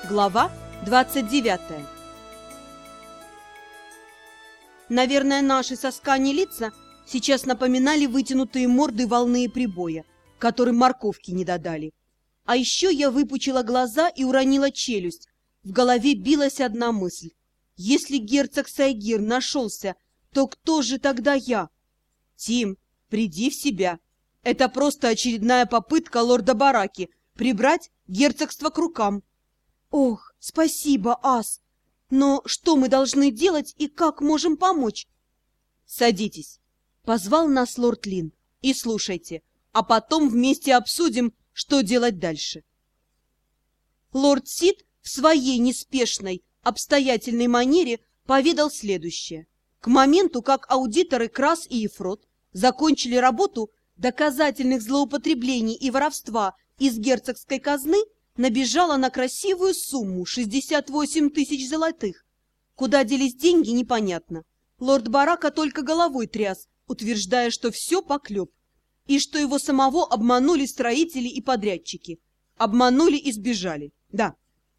Глава 29. Наверное, наши со Скани лица сейчас напоминали вытянутые морды волны прибоя, которым морковки не додали. А еще я выпучила глаза и уронила челюсть. В голове билась одна мысль. Если герцог Сайгир нашелся, то кто же тогда я? Тим, приди в себя. Это просто очередная попытка лорда Бараки прибрать герцогство к рукам. Ох, спасибо, ас! Но что мы должны делать и как можем помочь? Садитесь. Позвал нас лорд Лин. И слушайте, а потом вместе обсудим, что делать дальше. Лорд Сид в своей неспешной, обстоятельной манере поведал следующее. К моменту, как аудиторы Крас и Ефрот закончили работу, доказательных злоупотреблений и воровства из герцогской казны набежала на красивую сумму 68 тысяч золотых. Куда делись деньги, непонятно. Лорд Барака только головой тряс, утверждая, что все поклеп, и что его самого обманули строители и подрядчики. Обманули и сбежали, да.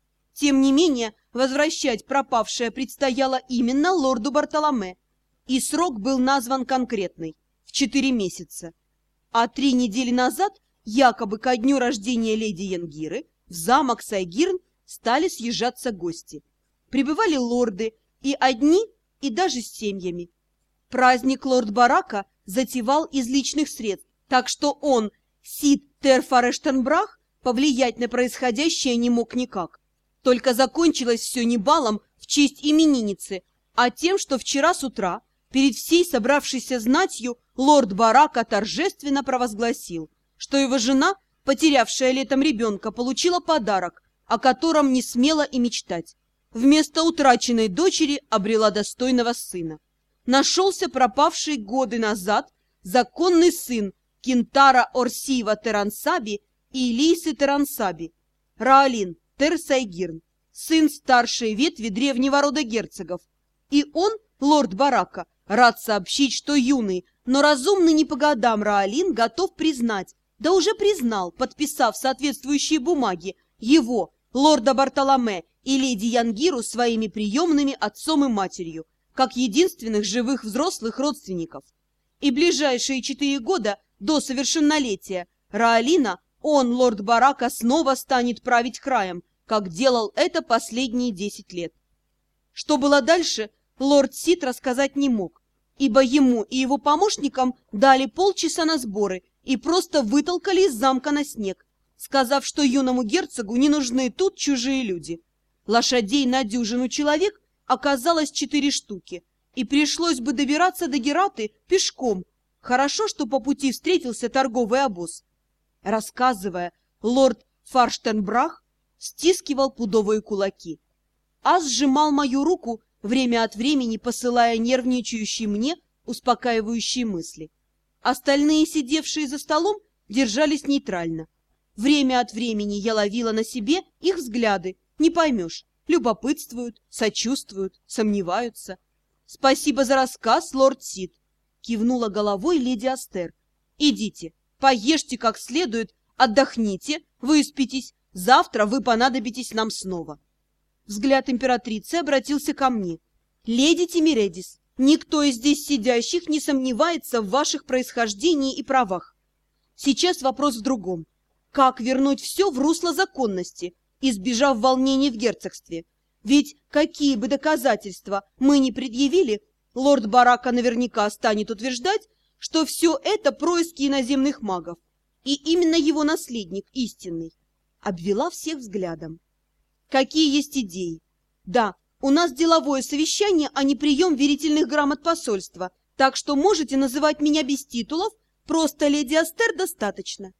Тем не менее, возвращать пропавшее предстояло именно лорду Бартоломе, и срок был назван конкретный – в 4 месяца. А 3 недели назад, якобы ко дню рождения леди Янгиры, в замок Сайгирн стали съезжаться гости. Прибывали лорды, и одни, и даже с семьями. Праздник лорд Барака затевал из личных средств, так что он, Сид Терфарештенбрах, повлиять на происходящее не мог никак. Только закончилось все не балом в честь именинницы, а тем, что вчера с утра перед всей собравшейся знатью лорд Барака торжественно провозгласил, что его жена, потерявшая летом ребенка, получила подарок, о котором не смела и мечтать. Вместо утраченной дочери обрела достойного сына. Нашелся пропавший годы назад законный сын Кентара Орсиева Терансаби и Лисы Терансаби, Раалин Терсайгирн, сын старшей ветви древнего рода герцогов. И он, лорд Барака, рад сообщить, что юный, но разумный не по годам Раалин готов признать, да уже признал, подписав соответствующие бумаги, его, лорда Бартоломе и леди Янгиру своими приемными отцом и матерью, как единственных живых взрослых родственников. И ближайшие 4 года до совершеннолетия Раалина он, лорд Барака, снова станет править краем, как делал это последние 10 лет. Что было дальше, лорд Сид рассказать не мог, ибо ему и его помощникам дали полчаса на сборы и просто вытолкали из замка на снег, сказав, что юному герцогу не нужны тут чужие люди. Лошадей на дюжину человек оказалось 4 штуки, и пришлось бы добираться до Гераты пешком. Хорошо, что по пути встретился торговый обоз. Рассказывая, лорд Фарштенбрах стискивал пудовые кулаки. Ас сжимал мою руку, время от времени посылая нервничающие мне успокаивающие мысли. Остальные, сидевшие за столом, держались нейтрально. Время от времени я ловила на себе их взгляды, не поймешь, любопытствуют, сочувствуют, сомневаются. «Спасибо за рассказ, лорд Сид», — кивнула головой леди Астер. «Идите, поешьте как следует, отдохните, выспитесь, завтра вы понадобитесь нам снова». Взгляд императрицы обратился ко мне. «Леди Тимиредис, никто из здесь сидящих не сомневается в ваших происхождении и правах. Сейчас вопрос в другом. Как вернуть все в русло законности, избежав волнений в герцогстве? Ведь какие бы доказательства мы ни предъявили, лорд Барака наверняка станет утверждать, что все это происки иноземных магов. И именно его наследник истинный». Обвела всех взглядом. «Какие есть идеи? Да, у нас деловое совещание, а не прием верительных грамот посольства, так что можете называть меня без титулов, просто леди Астер достаточно».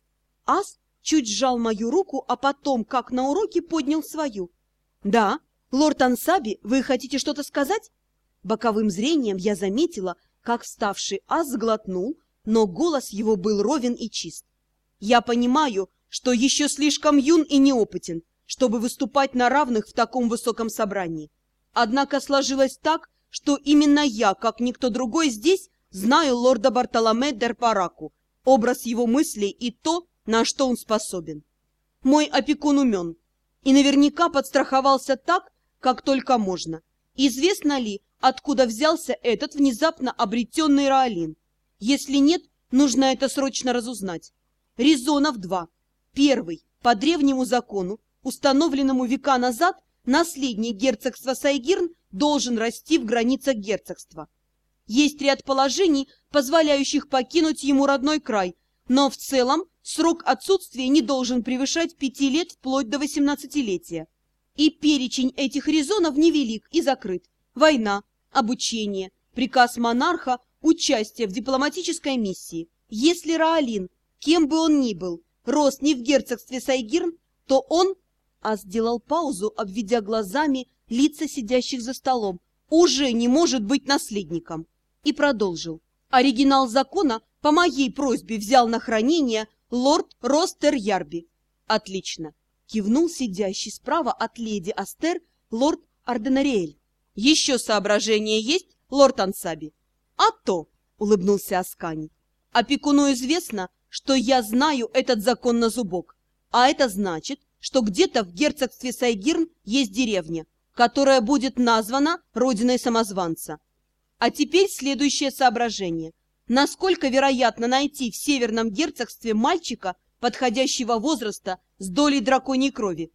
Ас чуть сжал мою руку, а потом, как на уроке, поднял свою. «Да, лорд Ансаби, вы хотите что-то сказать?» Боковым зрением я заметила, как вставший Ас сглотнул, но голос его был ровен и чист. «Я понимаю, что еще слишком юн и неопытен, чтобы выступать на равных в таком высоком собрании. Однако сложилось так, что именно я, как никто другой здесь, знаю лорда Бартоломе дер Бараку, образ его мыслей и то, на что он способен. Мой опекун умен, и наверняка подстраховался так, как только можно. Известно ли, откуда взялся этот внезапно обретенный Раолин? Если нет, нужно это срочно разузнать. Резонов два. Первый. По древнему закону, установленному века назад, наследник герцогства Сайгирн должен расти в границах герцогства. Есть ряд положений, позволяющих покинуть ему родной край, но в целом срок отсутствия не должен превышать 5 лет вплоть до 18-летия. И перечень этих резонов невелик и закрыт. Война, обучение, приказ монарха, участие в дипломатической миссии. Если Раолин, кем бы он ни был, рос не в герцогстве Сайгирн, то он, сделал паузу, обведя глазами лица сидящих за столом, уже не может быть наследником. И продолжил. Оригинал закона по моей просьбе взял на хранение лорд Ростер Ярби. Отлично. Кивнул сидящий справа от леди Астер лорд Арденариэль. Еще соображения есть, лорд Ансаби? А то, улыбнулся Аскани. Опекуну известно, что я знаю этот закон на зубок. А это значит, что где-то в герцогстве Сайгирн есть деревня, которая будет названа родиной самозванца. А теперь следующее соображение. Насколько вероятно найти в северном герцогстве мальчика подходящего возраста с долей драконьей крови?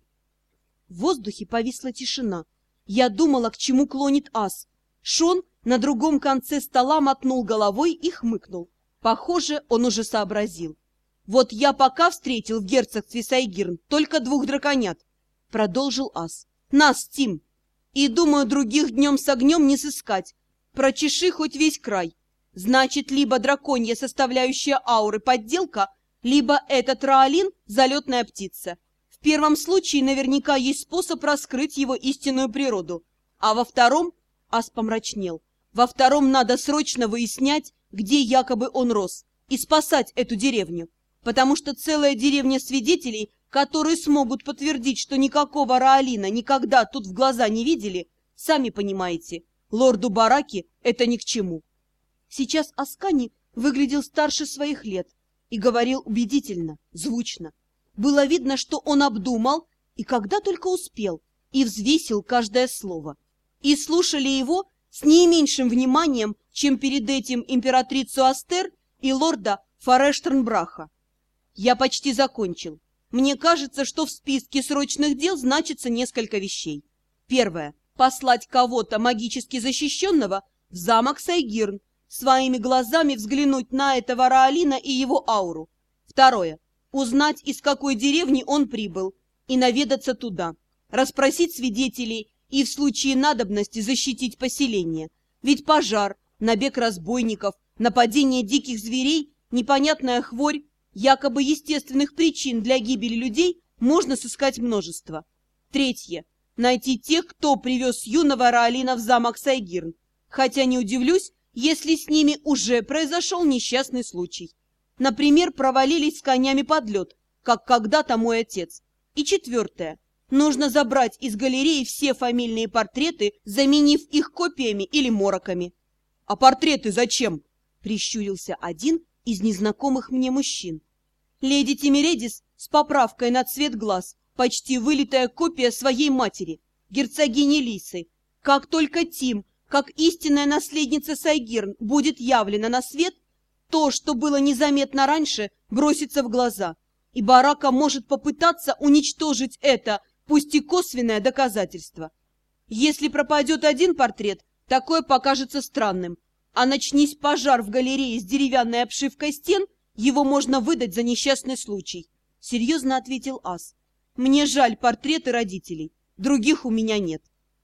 В воздухе повисла тишина. Я думала, к чему клонит ас. Шон на другом конце стола мотнул головой и хмыкнул. Похоже, он уже сообразил. «Вот я пока встретил в герцогстве Сайгирн только 2 драконят», — продолжил ас. «Нас, Тим. И, думаю, других днем с огнем не сыскать. Прочеши хоть весь край. Значит, либо драконья составляющая ауры подделка, либо этот Раолин — залетная птица. В первом случае наверняка есть способ раскрыть его истинную природу. А во втором...» — ас помрачнел. «Во втором надо срочно выяснять, где якобы он рос, и спасать эту деревню. Потому что целая деревня свидетелей, которые смогут подтвердить, что никакого Раолина никогда тут в глаза не видели, сами понимаете, лорду Бараки это ни к чему». Сейчас Аскани выглядел старше своих лет и говорил убедительно, звучно. Было видно, что он обдумал, и когда только успел, и взвесил каждое слово. И слушали его с не меньшим вниманием, чем перед этим императрицу Астер и лорда Форештернбраха. «Я почти закончил. Мне кажется, что в списке срочных дел значится несколько вещей. Первое. Послать кого-то магически защищенного в замок Сайгирн, своими глазами взглянуть на этого Раолина и его ауру. Второе. Узнать, из какой деревни он прибыл, и наведаться туда. Расспросить свидетелей и в случае надобности защитить поселение. Ведь пожар, набег разбойников, нападение диких зверей, непонятная хворь, якобы естественных причин для гибели людей можно сыскать множество. Третье. Найти тех, кто привез юного Раолина в замок Сайгирн. Хотя не удивлюсь, если с ними уже произошел несчастный случай. Например, провалились с конями под лед, как когда-то мой отец. И четвертое. Нужно забрать из галереи все фамильные портреты, заменив их копиями или мороками. — А портреты зачем? — прищурился один из незнакомых мне мужчин. Леди Тимиредис с поправкой на цвет глаз, почти вылитая копия своей матери, герцогини Лисы. Как только Тим, как истинная наследница Сайгирн, будет явлена на свет, то, что было незаметно раньше, бросится в глаза, и Барака может попытаться уничтожить это, пусть и косвенное доказательство. Если пропадет один портрет, такое покажется странным, а начнись пожар в галерее с деревянной обшивкой стен, его можно выдать за несчастный случай, — серьезно ответил ас. Мне жаль портреты родителей, других у меня нет.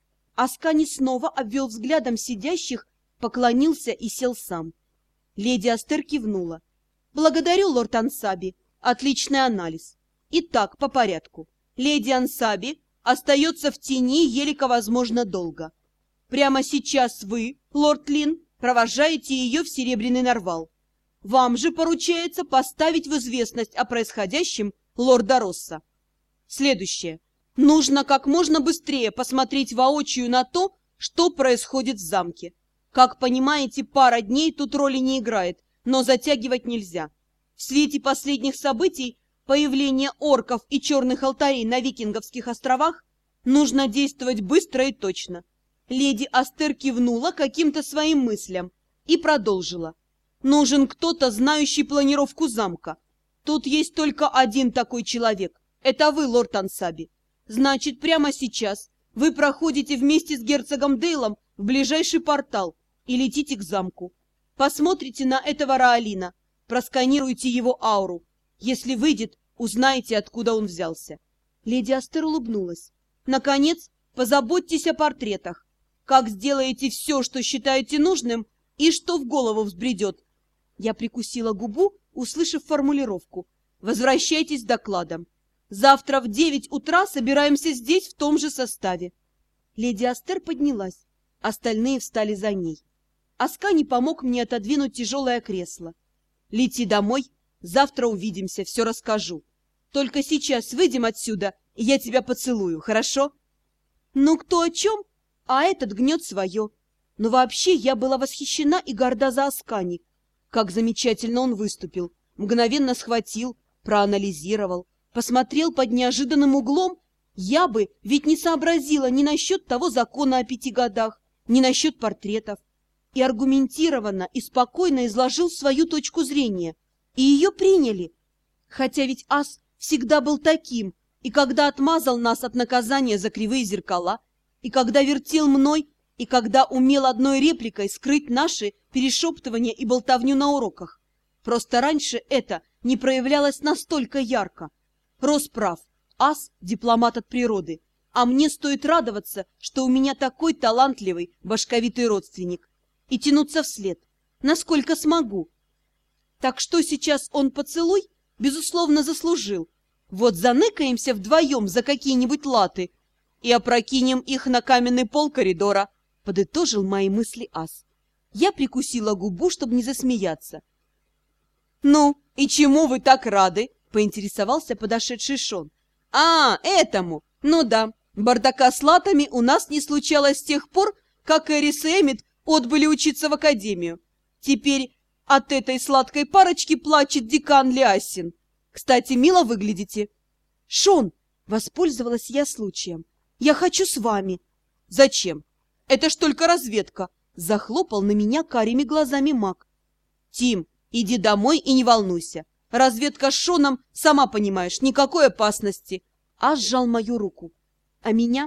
Аскани снова обвел взглядом сидящих, поклонился и сел сам. Леди Астер кивнула. Благодарю, лорд Ансаби, отличный анализ. Итак, по порядку. Леди Ансаби остается в тени елико возможно долго. Прямо сейчас вы, лорд Лин, провожаете ее в Серебряный Нарвал. Вам же поручается поставить в известность о происходящем лорда Росса. Следующее. Нужно как можно быстрее посмотреть воочию на то, что происходит в замке. Как понимаете, пара дней тут роли не играет, но затягивать нельзя. В свете последних событий появления орков и черных алтарей на Викинговских островах, нужно действовать быстро и точно. Леди Астер кивнула каким-то своим мыслям и продолжила. Нужен кто-то, знающий планировку замка. Тут есть только один такой человек. Это вы, лорд Ансаби. Значит, прямо сейчас вы проходите вместе с герцогом Дейлом в ближайший портал и летите к замку. Посмотрите на этого Раалина, просканируйте его ауру. Если выйдет, узнаете, откуда он взялся. Леди Астер улыбнулась. Наконец, позаботьтесь о портретах. Как сделаете все, что считаете нужным, и что в голову взбредет. Я прикусила губу, услышав формулировку. Возвращайтесь с докладом. Завтра в 9 утра собираемся здесь в том же составе. Леди Астер поднялась. Остальные встали за ней. Аскани помог мне отодвинуть тяжелое кресло. Лети домой, завтра увидимся, все расскажу. Только сейчас выйдем отсюда, и я тебя поцелую, хорошо? Ну, кто о чем? А этот гнет свое. Но вообще я была восхищена и горда за Аскани. Как замечательно он выступил. Мгновенно схватил, проанализировал, посмотрел под неожиданным углом. Я бы ведь не сообразила ни насчет того закона о 5 годах, ни насчет портретов. И аргументированно и спокойно изложил свою точку зрения. И ее приняли. Хотя ведь Ас всегда был таким, и когда отмазал нас от наказания за кривые зеркала, и когда вертел мной, и когда умел одной репликой скрыть наши перешептывания и болтовню на уроках. Просто раньше это не проявлялось настолько ярко. Рос прав, Ас – дипломат от природы, а мне стоит радоваться, что у меня такой талантливый, башковитый родственник, и тянуться вслед, насколько смогу. Так что сейчас он поцелуй, безусловно, заслужил. Вот заныкаемся вдвоем за какие-нибудь латы и опрокинем их на каменный пол коридора, подытожил мои мысли Ас. Я прикусила губу, чтобы не засмеяться. «Ну, и чему вы так рады?» — поинтересовался подошедший Шон. «А, этому! Ну да, бардака с латами у нас не случалось с тех пор, как Эрис и Эммит отбыли учиться в академию. Теперь от этой сладкой парочки плачет декан Лиассин. Кстати, мило выглядите». «Шон!» — воспользовалась я случаем. «Я хочу с вами». «Зачем? Это ж только разведка!» — захлопал на меня карими глазами маг. «Тим, иди домой и не волнуйся. Разведка с Шоном, сама понимаешь, никакой опасности». Аж сжал мою руку. А меня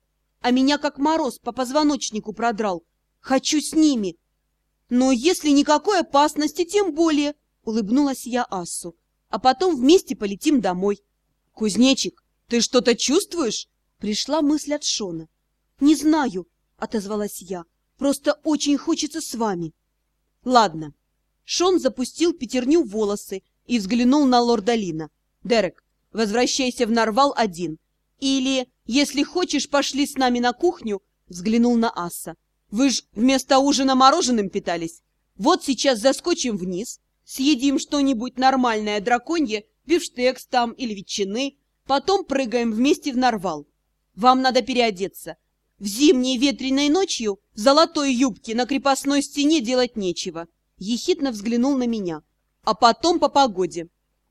как мороз по позвоночнику продрал. Хочу с ними. Но если никакой опасности, тем более, улыбнулась я Ассу. А потом вместе полетим домой. Кузнечик, ты что-то чувствуешь? Пришла мысль от Шона. Не знаю, отозвалась я. Просто очень хочется с вами. Ладно. Шон запустил пятерню в волосы и взглянул на лорда Лина. Дерек, возвращайся в Нарвал один. Или, если хочешь, пошли с нами на кухню, взглянул на Асса. Вы ж вместо ужина мороженым питались. Вот сейчас заскочим вниз, съедим что-нибудь нормальное драконье, бифштекс там или ветчины, потом прыгаем вместе в Нарвал. Вам надо переодеться. В зимней ветреной ночью в золотой юбке на крепостной стене делать нечего. Ехидно взглянул на меня. А потом по погоде.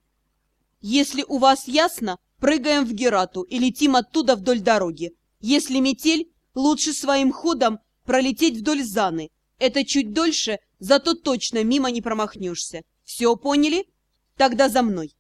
Если у вас ясно, прыгаем в Герату и летим оттуда вдоль дороги. Если метель, лучше своим ходом пролететь вдоль Заны. Это чуть дольше, зато точно мимо не промахнешься. Все поняли? Тогда за мной.